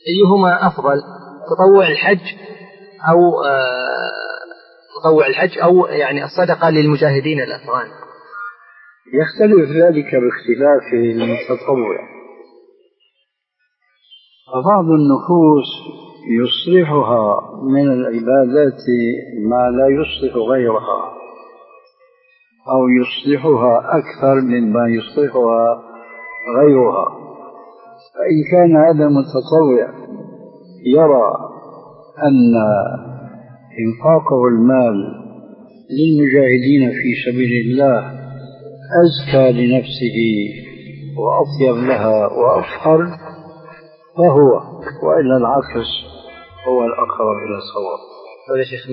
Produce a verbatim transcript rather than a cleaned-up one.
أيهما أفضل، تطوع الحج أو تطوع الحج أو يعني الصدقة للمجاهدين الأفغان؟ يختلف ذلك باختلاف التطوع. فبعض النفوس يصلحها من العبادات ما لا يصلح غيرها، أو يصلحها أكثر مما يصلحها غيرها. فإن كان هذا المتطوع يرى أن إنفاقه المال للمجاهدين في سبيل الله أزكى لنفسه وأطيب لها وأفخر فهو، وإلا العكس هو الأقرب إلى الصواب.